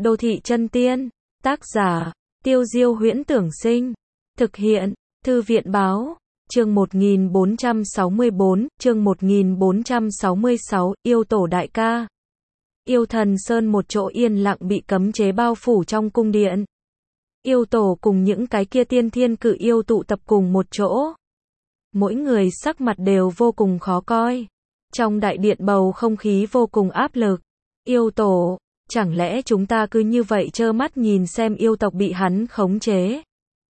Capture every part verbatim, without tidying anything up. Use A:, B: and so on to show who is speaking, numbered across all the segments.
A: Đô thị chân tiên. Tác giả, Tiêu Diêu Huyễn Tưởng Sinh. Thực hiện, Thư viện Báo. Chương một nghìn bốn trăm sáu mươi tư, chương một nghìn bốn trăm sáu mươi sáu, yêu tổ đại ca. Yêu thần sơn, một chỗ yên lặng bị cấm chế bao phủ trong cung điện. Yêu tổ cùng những cái kia tiên thiên cự yêu tụ tập cùng một chỗ. Mỗi người sắc mặt đều vô cùng khó coi. Trong đại điện bầu không khí vô cùng áp lực. Yêu tổ, chẳng lẽ chúng ta cứ như vậy trơ mắt nhìn xem yêu tộc bị hắn khống chế?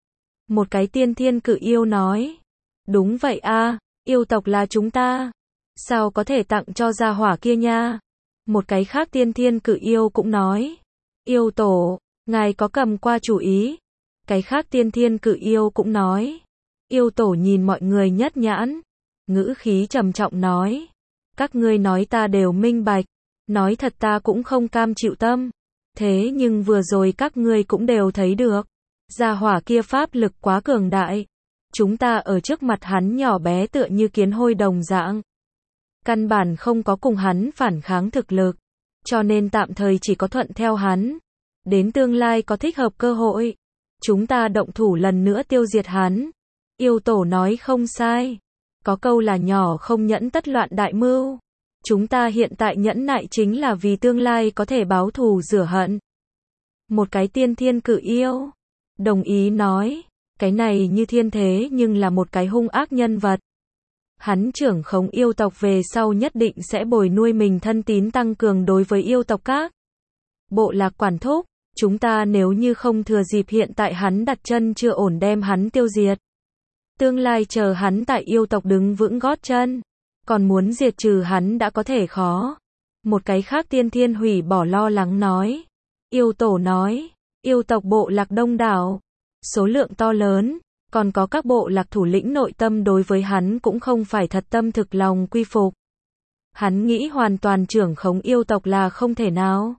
A: Một cái tiên thiên cự yêu nói. Đúng vậy a, yêu tộc là chúng ta. Sao có thể tặng cho gia hỏa kia nha? Một cái khác tiên thiên cự yêu cũng nói. Yêu tổ, ngài có cầm qua chủ ý? Cái khác tiên thiên cự yêu cũng nói. Yêu tổ nhìn mọi người nhất nhãn. Ngữ khí trầm trọng nói. Các ngươi nói ta đều minh bạch. Nói thật ta cũng không cam chịu tâm. Thế nhưng vừa rồi các ngươi cũng đều thấy được. Gia hỏa kia pháp lực quá cường đại. Chúng ta ở trước mặt hắn nhỏ bé tựa như kiến hôi đồng dạng. Căn bản không có cùng hắn phản kháng thực lực. Cho nên tạm thời chỉ có thuận theo hắn. Đến tương lai có thích hợp cơ hội. Chúng ta động thủ lần nữa tiêu diệt hắn. Yêu tổ nói không sai. Có câu là nhỏ không nhẫn tất loạn đại mưu. Chúng ta hiện tại nhẫn nại chính là vì tương lai có thể báo thù rửa hận. Một cái tiên thiên cự yêu. Đồng ý nói. Cái này như thiên thế nhưng là một cái hung ác nhân vật. Hắn trưởng khống yêu tộc về sau nhất định sẽ bồi nuôi mình thân tín tăng cường đối với yêu tộc các bộ lạc quản thúc. Chúng ta nếu như không thừa dịp hiện tại hắn đặt chân chưa ổn đem hắn tiêu diệt. Tương lai chờ hắn tại yêu tộc đứng vững gót chân. Còn muốn diệt trừ hắn đã có thể khó. Một cái khác tiên thiên hủy bỏ lo lắng nói. Yêu tổ nói. Yêu tộc bộ lạc đông đảo. Số lượng to lớn. Còn có các bộ lạc thủ lĩnh nội tâm đối với hắn cũng không phải thật tâm thực lòng quy phục. Hắn nghĩ hoàn toàn trưởng khống yêu tộc là không thể nào.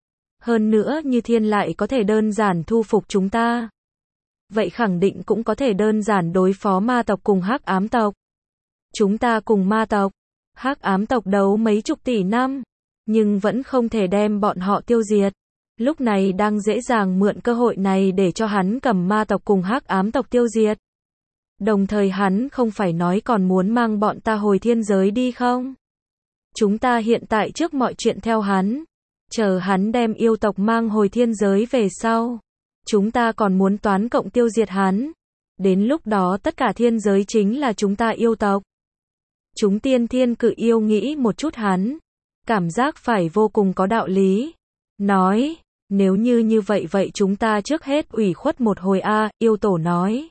A: Hơn nữa như thiên lại có thể đơn giản thu phục chúng ta. Vậy khẳng định cũng có thể đơn giản đối phó ma tộc cùng hắc ám tộc. Chúng ta cùng ma tộc, hắc ám tộc đấu mấy chục tỷ năm. Nhưng vẫn không thể đem bọn họ tiêu diệt. Lúc này đang dễ dàng mượn cơ hội này để cho hắn cầm ma tộc cùng hắc ám tộc tiêu diệt. Đồng thời hắn không phải nói còn muốn mang bọn ta hồi thiên giới đi không? Chúng ta hiện tại trước mọi chuyện theo hắn. Chờ hắn đem yêu tộc mang hồi thiên giới về sau. Chúng ta còn muốn toán cộng tiêu diệt hắn. Đến lúc đó tất cả thiên giới chính là chúng ta yêu tộc. Chúng tiên thiên cự yêu nghĩ một chút hắn. Cảm giác phải vô cùng có đạo lý. Nói, nếu như như vậy vậy chúng ta trước hết ủy khuất một hồi a, yêu tổ nói.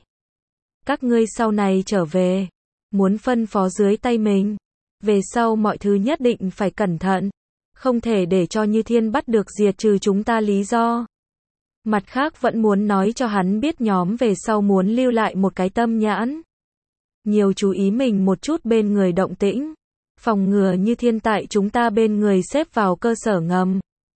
A: Các ngươi sau này trở về. Muốn phân phó dưới tay mình. Về sau mọi thứ nhất định phải cẩn thận. Không thể để cho như thiên bắt được diệt trừ chúng ta lý do. Mặt khác vẫn muốn nói cho hắn biết nhóm về sau muốn lưu lại một cái tâm nhãn. Nhiều chú ý mình một chút bên người động tĩnh. Phòng ngừa như thiên tại chúng ta bên người xếp vào cơ sở ngầm.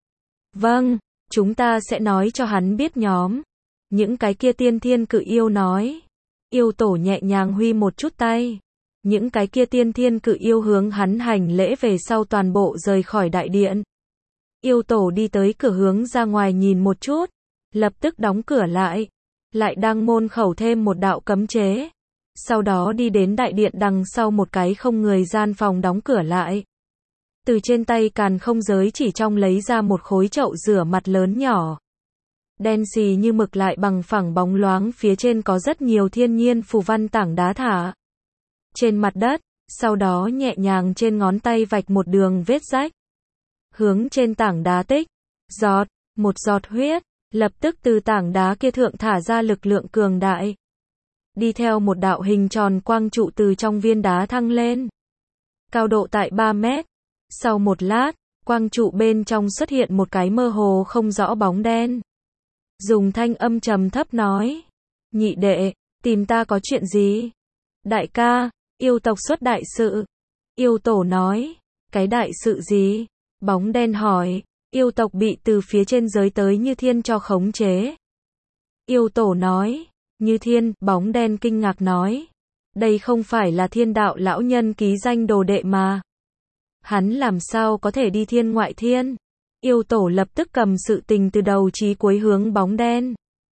A: Vâng, chúng ta sẽ nói cho hắn biết nhóm. Những cái kia tiên thiên cự yêu nói. Yêu tổ nhẹ nhàng huy một chút tay. Những cái kia tiên thiên cự yêu hướng hắn hành lễ về sau toàn bộ rời khỏi đại điện. Yêu tổ đi tới cửa hướng ra ngoài nhìn một chút. Lập tức đóng cửa lại. Lại đang môn khẩu thêm một đạo cấm chế. Sau đó đi đến đại điện đằng sau một cái không người gian phòng đóng cửa lại. Từ trên tay càn không giới chỉ trong lấy ra một khối chậu rửa mặt lớn nhỏ. Đen xì như mực lại bằng phẳng bóng loáng, phía trên có rất nhiều thiên nhiên phù văn tảng đá thả trên mặt đất, sau đó nhẹ nhàng trên ngón tay vạch một đường vết rách. Hướng trên tảng đá tích, giọt, một giọt huyết, lập tức từ tảng đá kia thượng thả ra lực lượng cường đại. Đi theo một đạo hình tròn quang trụ từ trong viên đá thăng lên. Cao độ tại ba mét. Sau một lát, quang trụ bên trong xuất hiện một cái mơ hồ không rõ bóng đen. Dùng thanh âm trầm thấp nói. Nhị đệ, tìm ta có chuyện gì? Đại ca, yêu tộc xuất đại sự. Yêu tổ nói. Cái đại sự gì? Bóng đen hỏi. Yêu tộc bị từ phía trên giới tới như thiên cho khống chế. Yêu tổ nói. Như thiên, bóng đen kinh ngạc nói. Đây không phải là thiên đạo lão nhân ký danh đồ đệ mà. Hắn làm sao có thể đi thiên ngoại thiên? Yêu tổ lập tức cầm sự tình từ đầu chí cuối hướng bóng đen.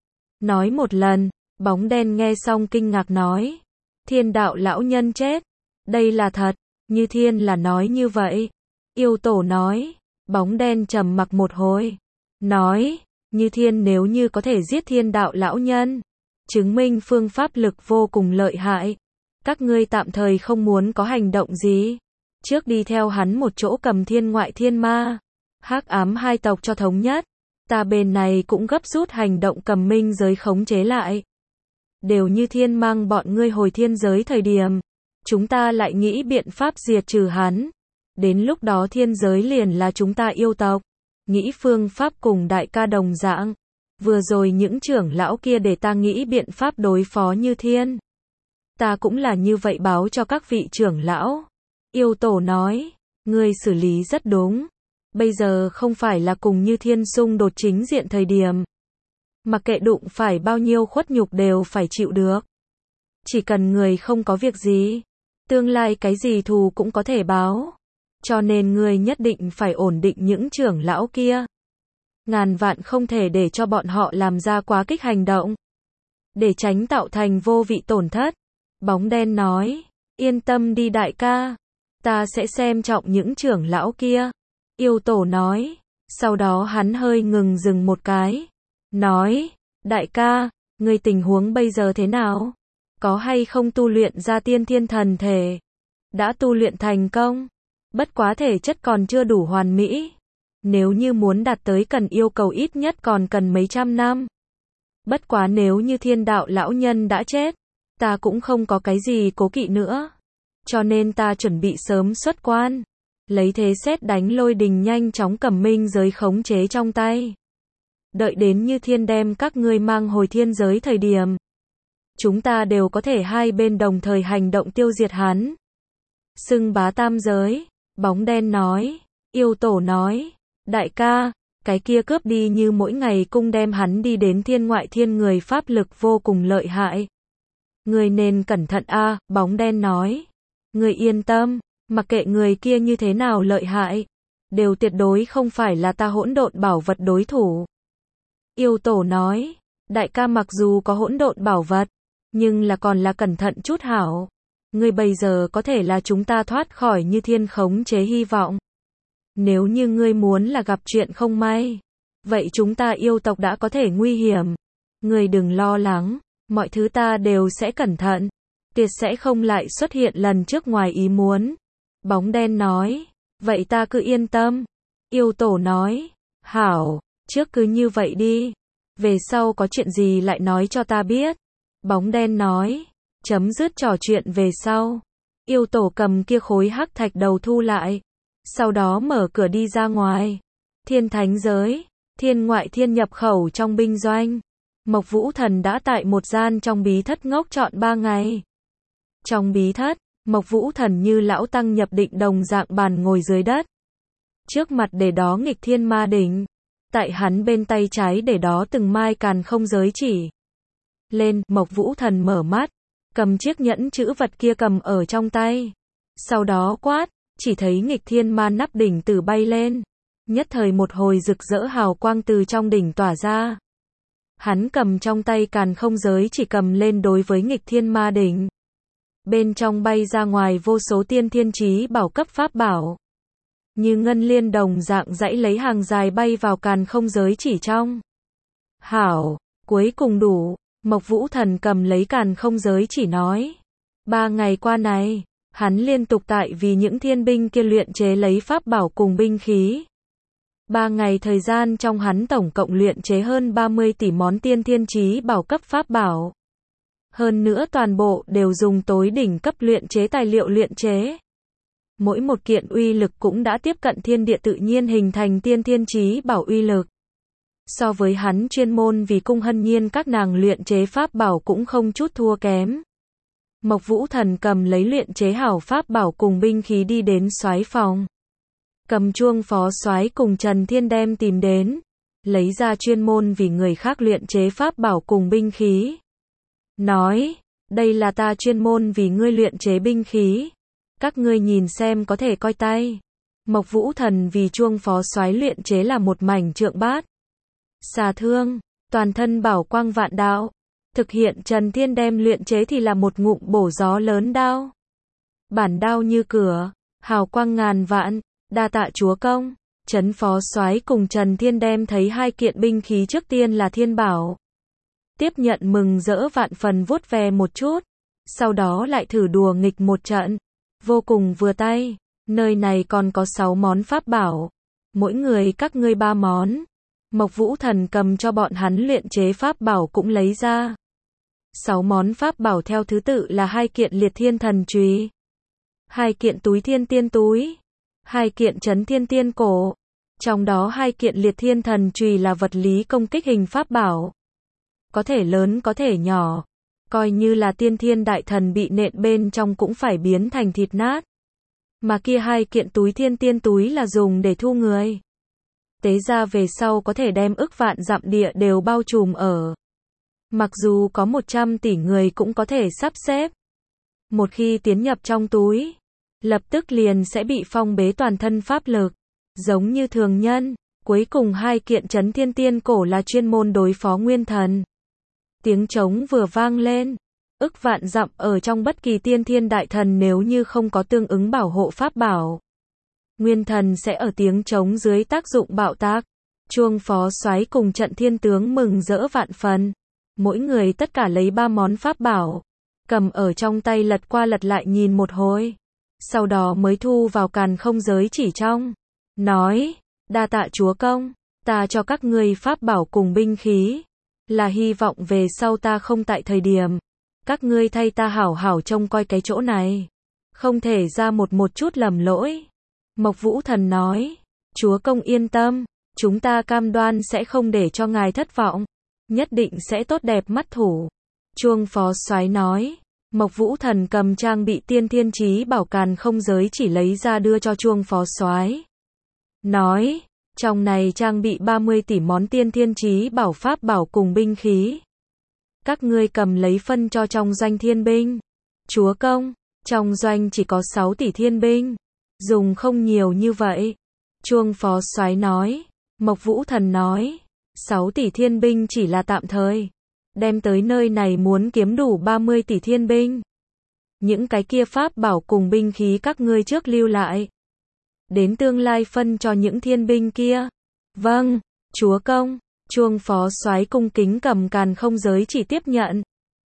A: Nói một lần, bóng đen nghe xong kinh ngạc nói. Thiên đạo lão nhân chết. Đây là thật, Như Thiên là nói như vậy. Yêu tổ nói. Bóng đen trầm mặc một hồi. Nói, Như Thiên nếu như có thể giết thiên đạo lão nhân, chứng minh phương pháp lực vô cùng lợi hại. Các ngươi tạm thời không muốn có hành động gì. Trước đi theo hắn một chỗ cầm thiên ngoại thiên ma. Hắc ám hai tộc cho thống nhất. Ta bên này cũng gấp rút hành động cầm minh giới khống chế lại. Đều Như Thiên mang bọn ngươi hồi thiên giới thời điểm, chúng ta lại nghĩ biện pháp diệt trừ hắn. Đến lúc đó thiên giới liền là chúng ta yêu tộc. Nghĩ phương pháp cùng đại ca đồng dạng. Vừa rồi những trưởng lão kia để ta nghĩ biện pháp đối phó Như Thiên. Ta cũng là như vậy báo cho các vị trưởng lão. Yêu tổ nói, ngươi xử lý rất đúng. Bây giờ không phải là cùng Như Thiên xung đột chính diện thời điểm. Mặc kệ đụng phải bao nhiêu khuất nhục đều phải chịu được. Chỉ cần người không có việc gì, tương lai cái gì thù cũng có thể báo. Cho nên ngươi nhất định phải ổn định những trưởng lão kia. Ngàn vạn không thể để cho bọn họ làm ra quá kích hành động. Để tránh tạo thành vô vị tổn thất. Bóng đen nói, yên tâm đi đại ca. Ta sẽ xem trọng những trưởng lão kia. Yêu tổ nói, sau đó hắn hơi ngừng dừng một cái. Nói, đại ca, ngươi tình huống bây giờ thế nào? Có hay không tu luyện ra tiên thiên thần thể? Đã tu luyện thành công. Bất quá thể chất còn chưa đủ hoàn mỹ. Nếu như muốn đạt tới cần yêu cầu ít nhất còn cần mấy trăm năm. Bất quá nếu như thiên đạo lão nhân đã chết, ta cũng không có cái gì cố kỵ nữa. Cho nên ta chuẩn bị sớm xuất quan. Lấy thế sét đánh lôi đình nhanh chóng cầm minh giới khống chế trong tay. Đợi đến Như Thiên đem các ngươi mang hồi thiên giới thời điểm. Chúng ta đều có thể hai bên đồng thời hành động tiêu diệt hắn. Xưng bá tam giới. Bóng đen nói. Yêu tổ nói. Đại ca, cái kia cướp đi như mỗi ngày cung đem hắn đi đến thiên ngoại thiên người pháp lực vô cùng lợi hại. Người nên cẩn thận a, à, bóng đen nói. Người yên tâm, mặc kệ người kia như thế nào lợi hại, đều tuyệt đối không phải là ta hỗn độn bảo vật đối thủ. Yêu tổ nói, đại ca mặc dù có hỗn độn bảo vật, nhưng là còn là cẩn thận chút hảo. Ngươi bây giờ có thể là chúng ta thoát khỏi Như Thiên khống chế hy vọng. Nếu như ngươi muốn là gặp chuyện không may, vậy chúng ta yêu tộc đã có thể nguy hiểm. Ngươi đừng lo lắng, mọi thứ ta đều sẽ cẩn thận. Tuyệt sẽ không lại xuất hiện lần trước ngoài ý muốn. Bóng đen nói, vậy ta cứ yên tâm. Yêu tổ nói, hảo, trước cứ như vậy đi. Về sau có chuyện gì lại nói cho ta biết. Bóng đen nói, chấm dứt trò chuyện về sau. Yêu tổ cầm kia khối hắc thạch đầu thu lại. Sau đó mở cửa đi ra ngoài. Thiên thánh giới, thiên ngoại thiên nhập khẩu trong binh doanh. Mộc Vũ Thần đã tại một gian trong bí thất ngốc trọn ba ngày. Trong bí thất, Mộc Vũ Thần như lão tăng nhập định đồng dạng bàn ngồi dưới đất. Trước mặt để đó nghịch thiên ma đỉnh. Tại hắn bên tay trái để đó từng mai càn không giới chỉ. Lên, Mộc Vũ Thần mở mắt, cầm chiếc nhẫn chữ vật kia cầm ở trong tay. Sau đó quát, chỉ thấy nghịch thiên ma nắp đỉnh từ bay lên. Nhất thời một hồi rực rỡ hào quang từ trong đỉnh tỏa ra. Hắn cầm trong tay càn không giới chỉ cầm lên đối với nghịch thiên ma đỉnh. Bên trong bay ra ngoài vô số tiên thiên chí bảo cấp pháp bảo. Như ngân liên đồng dạng dãy lấy hàng dài bay vào càn không giới chỉ trong. Hảo, cuối cùng đủ. Mộc Vũ Thần cầm lấy càn không giới chỉ nói. Ba ngày qua này, hắn liên tục tại vì những thiên binh kia luyện chế lấy pháp bảo cùng binh khí. Ba ngày thời gian trong hắn tổng cộng luyện chế hơn ba mươi tỷ món tiên thiên chí bảo cấp pháp bảo. Hơn nữa toàn bộ đều dùng tối đỉnh cấp luyện chế tài liệu luyện chế. Mỗi một kiện uy lực cũng đã tiếp cận thiên địa tự nhiên hình thành tiên thiên chí bảo uy lực. So với hắn chuyên môn vì cung hân nhiên các nàng luyện chế pháp bảo cũng không chút thua kém. Mộc Vũ Thần cầm lấy luyện chế hảo pháp bảo cùng binh khí đi đến soái phòng. Cầm chuông phó soái cùng Trần Thiên đem tìm đến. Lấy ra chuyên môn vì người khác luyện chế pháp bảo cùng binh khí. Nói, đây là ta chuyên môn vì ngươi luyện chế binh khí. Các ngươi nhìn xem có thể coi tay. Mộc Vũ Thần vì Chuông Phó Soái luyện chế là một mảnh trượng bát xà thương, toàn thân bảo quang vạn đạo. Thực hiện Trần Thiên đem luyện chế thì là một ngụm bổ gió lớn đao. Bản đao như cửa, hào quang ngàn vạn, đa tạ chúa công. Trấn Phó Soái cùng Trần Thiên đem thấy hai kiện binh khí trước tiên là thiên bảo. Tiếp nhận mừng rỡ vạn phần vuốt ve một chút, sau đó lại thử đùa nghịch một trận, vô cùng vừa tay. Nơi này còn có sáu món pháp bảo, mỗi người các ngươi ba món. Mộc Vũ Thần cầm cho bọn hắn luyện chế pháp bảo cũng lấy ra. Sáu món pháp bảo theo thứ tự là hai kiện liệt thiên thần chùy, hai kiện túi thiên tiên túi, hai kiện trấn thiên tiên cổ. Trong đó hai kiện liệt thiên thần chùy là vật lý công kích hình pháp bảo. Có thể lớn có thể nhỏ. Coi như là tiên thiên đại thần bị nện bên trong cũng phải biến thành thịt nát. Mà kia hai kiện túi thiên tiên túi là dùng để thu người. Tế ra về sau có thể đem ức vạn dặm địa đều bao trùm ở. Mặc dù có một trăm tỷ người cũng có thể sắp xếp. Một khi tiến nhập trong túi, lập tức liền sẽ bị phong bế toàn thân pháp lực. Giống như thường nhân, cuối cùng hai kiện trấn thiên tiên cổ là chuyên môn đối phó nguyên thần. Tiếng trống vừa vang lên, ức vạn dặm ở trong bất kỳ tiên thiên đại thần nếu như không có tương ứng bảo hộ pháp bảo. Nguyên thần sẽ ở tiếng trống dưới tác dụng bạo tác. Chuông Phó Soái cùng Trận Thiên tướng mừng rỡ vạn phần. Mỗi người tất cả lấy ba món pháp bảo, cầm ở trong tay lật qua lật lại nhìn một hồi. Sau đó mới thu vào càn không giới chỉ trong. Nói, đa tạ chúa công, ta cho các ngươi pháp bảo cùng binh khí. Là hy vọng về sau ta không tại thời điểm. Các ngươi thay ta hảo hảo trông coi cái chỗ này. Không thể ra một một chút lầm lỗi. Mộc Vũ Thần nói, chúa công yên tâm, chúng ta cam đoan sẽ không để cho ngài thất vọng. Nhất định sẽ tốt đẹp mắt thủ. Chuông Phó Soái nói, Mộc Vũ Thần cầm trang bị tiên thiên chí bảo càn không giới chỉ lấy ra đưa cho Chuông Phó Soái. Nói, trong này trang bị ba mươi tỷ món tiên thiên chí bảo pháp bảo cùng binh khí. Các ngươi cầm lấy phân cho trong doanh thiên binh. Chúa công, trong doanh chỉ có sáu tỷ thiên binh. Dùng không nhiều như vậy. Chuông Phó Soái nói. Mộc Vũ Thần nói, sáu tỷ thiên binh chỉ là tạm thời. Đem tới nơi này muốn kiếm đủ ba mươi tỷ thiên binh. Những cái kia pháp bảo cùng binh khí các ngươi trước lưu lại. Đến tương lai phân cho những thiên binh kia. Vâng, chúa công. Chuông Phó Soái cung kính cầm càn không giới chỉ tiếp nhận.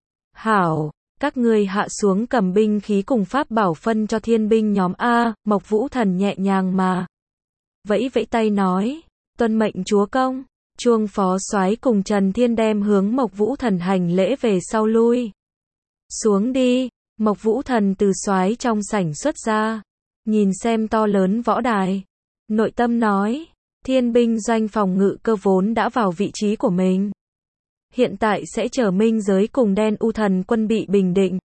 A: Hảo, các ngươi hạ xuống cầm binh khí cùng pháp bảo phân cho thiên binh nhóm A. Mộc Vũ Thần nhẹ nhàng mà vẫy vẫy tay nói, tuân mệnh chúa công. Chuông Phó Soái cùng Trần Thiên đem hướng Mộc Vũ Thần hành lễ về sau lui. Xuống đi. Mộc Vũ Thần từ soái trong sảnh xuất ra, nhìn xem to lớn võ đài, nội tâm nói, thiên binh doanh phòng ngự cơ vốn đã vào vị trí của mình. Hiện tại sẽ chờ minh giới cùng đen u thần quân bị bình định.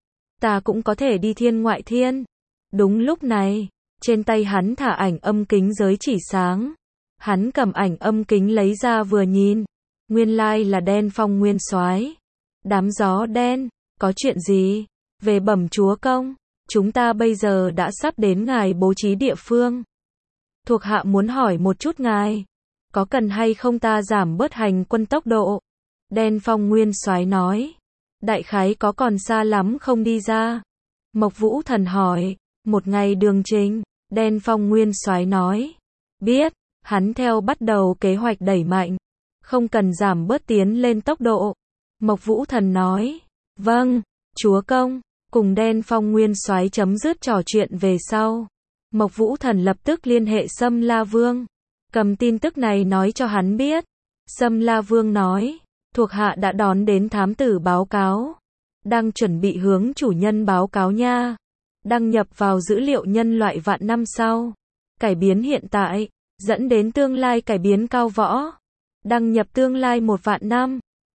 A: Ta cũng có thể đi thiên ngoại thiên. Đúng lúc này, trên tay hắn thả ảnh âm kính giới chỉ sáng. Hắn cầm ảnh âm kính lấy ra vừa nhìn. Nguyên lai là đen phong nguyên soái. Đám gió đen, có chuyện gì? Về bẩm chúa công, chúng ta bây giờ đã sắp đến ngài bố trí địa phương. Thuộc hạ muốn hỏi một chút ngài, có cần hay không ta giảm bớt hành quân tốc độ? Đen phong nguyên soái nói, đại khái có còn xa lắm không đi ra? Mộc Vũ Thần hỏi, một ngày đường trình. Đen phong nguyên soái nói, biết. Hắn theo bắt đầu kế hoạch đẩy mạnh, không cần giảm bớt tiến lên tốc độ. Mộc Vũ Thần nói, vâng, chúa công. Cùng đen phong nguyên soái chấm dứt trò chuyện về sau. Mộc Vũ Thần lập tức liên hệ Sâm La Vương. Cầm tin tức này nói cho hắn biết. Sâm La Vương nói, thuộc hạ đã đón đến thám tử báo cáo. Đang chuẩn bị hướng chủ nhân báo cáo nha. Đăng nhập vào dữ liệu nhân loại vạn năm sau. Cải biến hiện tại, dẫn đến tương lai cải biến cao võ. Đăng nhập tương lai một vạn năm.